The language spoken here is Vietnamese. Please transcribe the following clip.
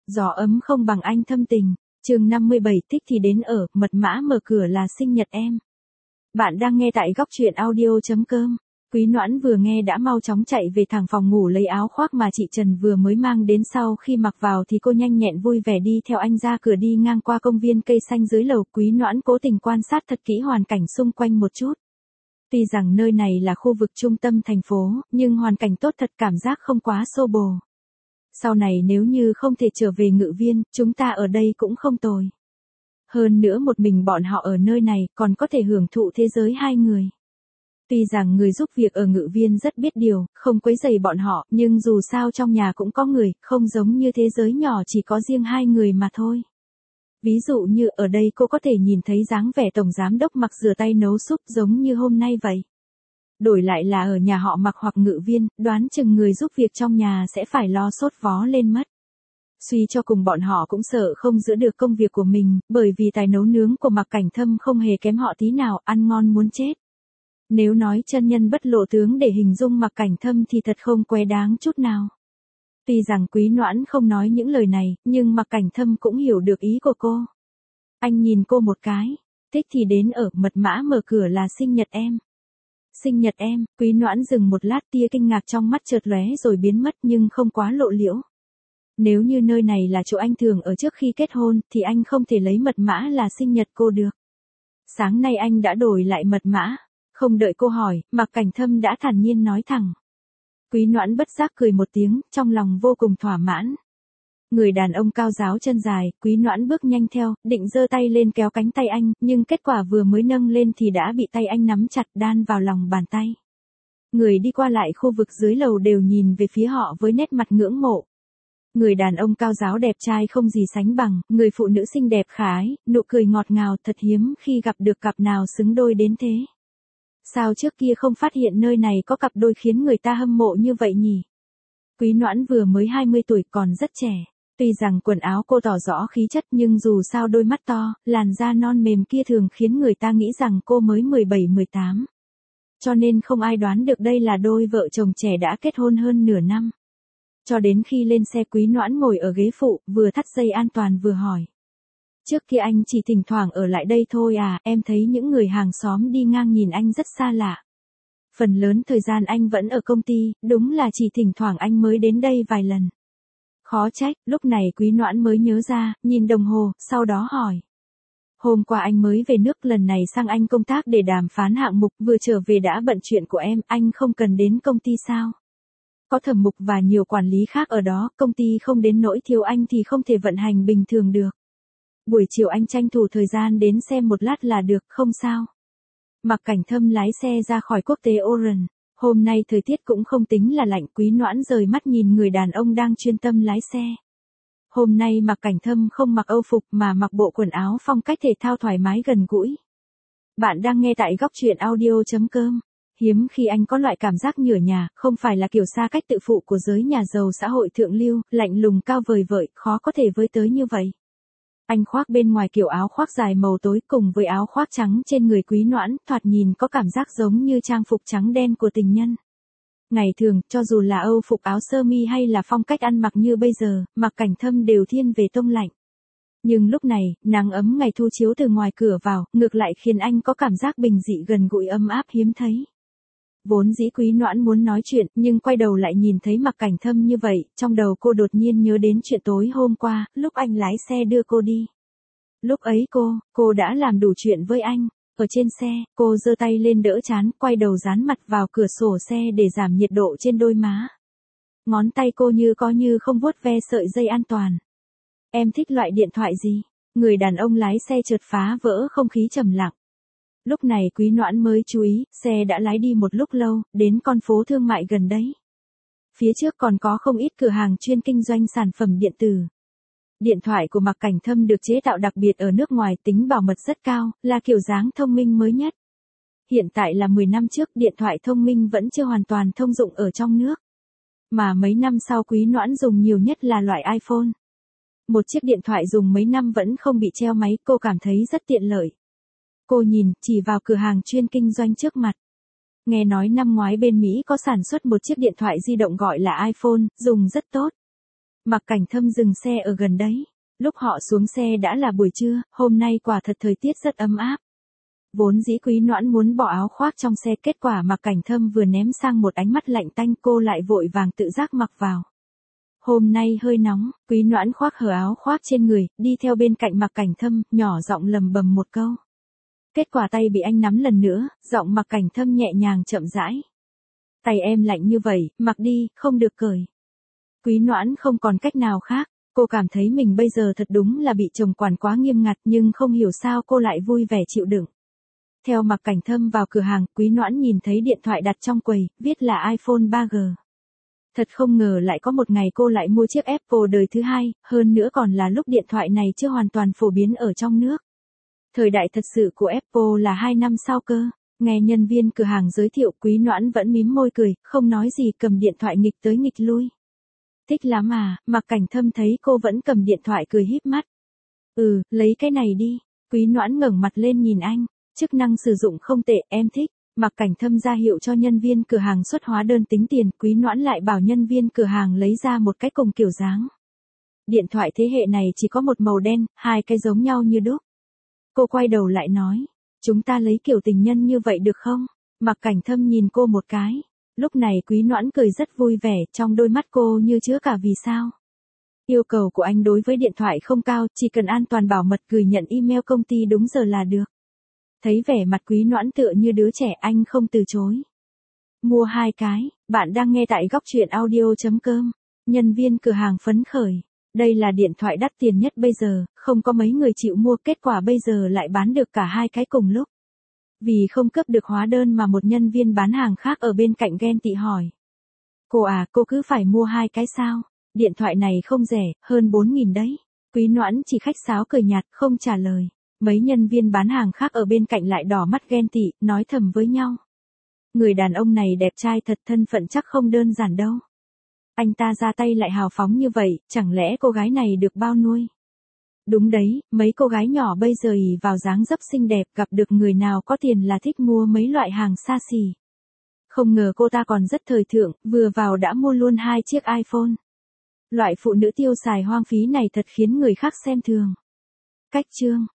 Gió ấm không bằng anh thâm tình. Chương 57 thích thì đến ở, mật mã mở cửa là sinh nhật em. Bạn đang nghe tại góc truyện audio.com. Quý Noãn vừa nghe đã mau chóng chạy về thẳng phòng ngủ lấy áo khoác mà chị Trần vừa mới mang đến, sau khi mặc vào thì cô nhanh nhẹn vui vẻ đi theo anh ra cửa, đi ngang qua công viên cây xanh dưới lầu. Quý Noãn cố tình quan sát thật kỹ hoàn cảnh xung quanh một chút. Tuy rằng nơi này là khu vực trung tâm thành phố, nhưng hoàn cảnh tốt thật, cảm giác không quá xô bồ. Sau này nếu như không thể trở về Ngự Viên, chúng ta ở đây cũng không tồi. Hơn nữa một mình bọn họ ở nơi này còn có thể hưởng thụ thế giới hai người. Tuy rằng người giúp việc ở Ngự Viên rất biết điều, không quấy rầy bọn họ, nhưng dù sao trong nhà cũng có người, không giống như thế giới nhỏ chỉ có riêng hai người mà thôi. Ví dụ như ở đây cô có thể nhìn thấy dáng vẻ tổng giám đốc mặc rửa tay nấu súp giống như hôm nay vậy. Đổi lại là ở nhà họ Mặc hoặc Ngự Viên, đoán chừng người giúp việc trong nhà sẽ phải lo sốt vó lên mất. Suy cho cùng bọn họ cũng sợ không giữ được công việc của mình, bởi vì tài nấu nướng của Mạc Cảnh Thâm không hề kém họ tí nào, ăn ngon muốn chết. Nếu nói chân nhân bất lộ tướng để hình dung Mạc Cảnh Thâm thì thật không quá đáng chút nào. Tuy rằng Quý Noãn không nói những lời này, nhưng Mạc Cảnh Thâm cũng hiểu được ý của cô. Anh nhìn cô một cái, thích thì đến ở, mật mã mở cửa là sinh nhật em. Sinh nhật em. Quý Noãn dừng một lát, tia kinh ngạc trong mắt chợt lóe rồi biến mất nhưng không quá lộ liễu. Nếu như nơi này là chỗ anh thường ở trước khi kết hôn, thì anh không thể lấy mật mã là sinh nhật cô được. Sáng nay anh đã đổi lại mật mã. Không đợi cô hỏi, Mạc Cảnh Thâm đã thản nhiên nói thẳng. Quý Noãn bất giác cười một tiếng, trong lòng vô cùng thỏa mãn. Người đàn ông cao ráo chân dài, Quý Noãn bước nhanh theo, định giơ tay lên kéo cánh tay anh, nhưng kết quả vừa mới nâng lên thì đã bị tay anh nắm chặt đan vào lòng bàn tay. Người đi qua lại khu vực dưới lầu đều nhìn về phía họ với nét mặt ngưỡng mộ. Người đàn ông cao ráo đẹp trai không gì sánh bằng, người phụ nữ xinh đẹp khả ái, nụ cười ngọt ngào, thật hiếm khi gặp được cặp nào xứng đôi đến thế. Sao trước kia không phát hiện nơi này có cặp đôi khiến người ta hâm mộ như vậy nhỉ? Quý Noãn vừa mới 20 tuổi còn rất trẻ. Tuy rằng quần áo cô tỏ rõ khí chất nhưng dù sao đôi mắt to, làn da non mềm kia thường khiến người ta nghĩ rằng cô mới 17-18. Cho nên không ai đoán được đây là đôi vợ chồng trẻ đã kết hôn hơn nửa năm. Cho đến khi lên xe, Quý Noãn ngồi ở ghế phụ, vừa thắt dây an toàn vừa hỏi. Trước kia anh chỉ thỉnh thoảng ở lại đây thôi à, em thấy những người hàng xóm đi ngang nhìn anh rất xa lạ. Phần lớn thời gian anh vẫn ở công ty, đúng là chỉ thỉnh thoảng anh mới đến đây vài lần. Khó trách, lúc này Quý Noãn mới nhớ ra, nhìn đồng hồ, sau đó hỏi. Hôm qua anh mới về nước, lần này sang anh công tác để đàm phán hạng mục, vừa trở về đã bận chuyện của em, anh không cần đến công ty sao? Có thẩm mục và nhiều quản lý khác ở đó, công ty không đến nỗi thiếu anh thì không thể vận hành bình thường được. Buổi chiều anh tranh thủ thời gian đến xem một lát là được, không sao. Mạc Cảnh Thâm lái xe ra khỏi quốc tế Oran. Hôm nay thời tiết cũng không tính là lạnh. Quý Noãn rời mắt nhìn người đàn ông đang chuyên tâm lái xe. Hôm nay Mạc Cảnh Thâm không mặc âu phục mà mặc bộ quần áo phong cách thể thao thoải mái gần gũi. Bạn đang nghe tại góc truyện audio.com. Hiếm khi anh có loại cảm giác nhửa nhà, không phải là kiểu xa cách tự phụ của giới nhà giàu xã hội thượng lưu, lạnh lùng cao vời vợi, khó có thể với tới như vậy. Anh khoác bên ngoài kiểu áo khoác dài màu tối cùng với áo khoác trắng trên người Quý Noãn, thoạt nhìn có cảm giác giống như trang phục trắng đen của tình nhân. Ngày thường, cho dù là âu phục áo sơ mi hay là phong cách ăn mặc như bây giờ, Mạc Cảnh Thâm đều thiên về tông lạnh. Nhưng lúc này, nắng ấm ngày thu chiếu từ ngoài cửa vào, ngược lại khiến anh có cảm giác bình dị gần gũi ấm áp hiếm thấy. Vốn dĩ Quý Noãn muốn nói chuyện, nhưng quay đầu lại nhìn thấy Mạc Cảnh Thâm như vậy, trong đầu cô đột nhiên nhớ đến chuyện tối hôm qua, lúc anh lái xe đưa cô đi. Lúc ấy cô đã làm đủ chuyện với anh. Ở trên xe, cô giơ tay lên đỡ trán, quay đầu dán mặt vào cửa sổ xe để giảm nhiệt độ trên đôi má. Ngón tay cô như có như không vuốt ve sợi dây an toàn. Em thích loại điện thoại gì? Người đàn ông lái xe chợt phá vỡ không khí trầm lặng. Lúc này Quý Noãn mới chú ý, xe đã lái đi một lúc lâu, đến con phố thương mại gần đấy. Phía trước còn có không ít cửa hàng chuyên kinh doanh sản phẩm điện tử. Điện thoại của Mạc Cảnh Thâm được chế tạo đặc biệt ở nước ngoài, tính bảo mật rất cao, là kiểu dáng thông minh mới nhất. Hiện tại là 10 năm trước, điện thoại thông minh vẫn chưa hoàn toàn thông dụng ở trong nước. Mà mấy năm sau Quý Noãn dùng nhiều nhất là loại iPhone. Một chiếc điện thoại dùng mấy năm vẫn không bị treo máy, cô cảm thấy rất tiện lợi. Cô nhìn, chỉ vào cửa hàng chuyên kinh doanh trước mặt. Nghe nói năm ngoái bên Mỹ có sản xuất một chiếc điện thoại di động gọi là iPhone, dùng rất tốt. Mạc Cảnh Thâm dừng xe ở gần đấy. Lúc họ xuống xe đã là buổi trưa, hôm nay quả thật thời tiết rất ấm áp. Vốn dĩ Quý Noãn muốn bỏ áo khoác trong xe, kết quả Mạc Cảnh Thâm vừa ném sang một ánh mắt lạnh tanh, cô lại vội vàng tự giác mặc vào. Hôm nay hơi nóng, Quý Noãn khoác hở áo khoác trên người, đi theo bên cạnh Mạc Cảnh Thâm, nhỏ giọng lầm bầm một câu. Kết quả tay bị anh nắm lần nữa, giọng Mạc Cảnh Thâm nhẹ nhàng chậm rãi. Tay em lạnh như vậy, mặc đi, không được cởi. Quý Noãn không còn cách nào khác, cô cảm thấy mình bây giờ thật đúng là bị chồng quản quá nghiêm ngặt, nhưng không hiểu sao cô lại vui vẻ chịu đựng. Theo Mạc Cảnh Thâm vào cửa hàng, Quý Noãn nhìn thấy điện thoại đặt trong quầy, viết là iPhone 3G. Thật không ngờ lại có một ngày cô lại mua chiếc Apple đời thứ hai, hơn nữa còn là lúc điện thoại này chưa hoàn toàn phổ biến ở trong nước. Thời đại thật sự của Apple là 2 năm sau cơ. Nghe nhân viên cửa hàng giới thiệu, Quý Noãn vẫn mím môi cười, không nói gì, cầm điện thoại nghịch tới nghịch lui. Thích lắm à, Mạc Cảnh Thâm thấy cô vẫn cầm điện thoại cười híp mắt. Lấy cái này đi. Quý Noãn ngẩng mặt lên nhìn anh, chức năng sử dụng không tệ, em thích. Mạc Cảnh Thâm ra hiệu cho nhân viên cửa hàng xuất hóa đơn tính tiền, Quý Noãn lại bảo nhân viên cửa hàng lấy ra một cái cùng kiểu dáng. Điện thoại thế hệ này chỉ có một màu đen, hai cái giống nhau như đúc. Cô quay đầu lại nói, chúng ta lấy kiểu tình nhân như vậy được không? Mạc Cảnh Thâm nhìn cô một cái. Lúc này Quý Noãn cười rất vui vẻ, trong đôi mắt cô như chứa cả vì sao. Yêu cầu của anh đối với điện thoại không cao, chỉ cần an toàn bảo mật, gửi nhận email công ty đúng giờ là được. Thấy vẻ mặt Quý Noãn tựa như đứa trẻ, anh không từ chối. Mua 2 cái, bạn đang nghe tại góc truyện audio.com. Nhân viên cửa hàng phấn khởi. Đây là điện thoại đắt tiền nhất bây giờ, không có mấy người chịu mua, kết quả bây giờ lại bán được cả 2 cái cùng lúc. Vì không cấp được hóa đơn mà một nhân viên bán hàng khác ở bên cạnh ghen tị hỏi. Cô à, cô cứ phải mua 2 cái sao? Điện thoại này không rẻ, hơn 4.000 đấy. Quý Noãn chỉ khách sáo cười nhạt, không trả lời. Mấy nhân viên bán hàng khác ở bên cạnh lại đỏ mắt ghen tị, nói thầm với nhau. Người đàn ông này đẹp trai thật, thân phận chắc không đơn giản đâu. Anh ta ra tay lại hào phóng như vậy, chẳng lẽ cô gái này được bao nuôi? Đúng đấy, mấy cô gái nhỏ bây giờ ỷ vào dáng dấp xinh đẹp, gặp được người nào có tiền là thích mua mấy loại hàng xa xỉ. Không ngờ cô ta còn rất thời thượng, vừa vào đã mua luôn 2 chiếc iPhone. Loại phụ nữ tiêu xài hoang phí này thật khiến người khác xem thường. Cách chương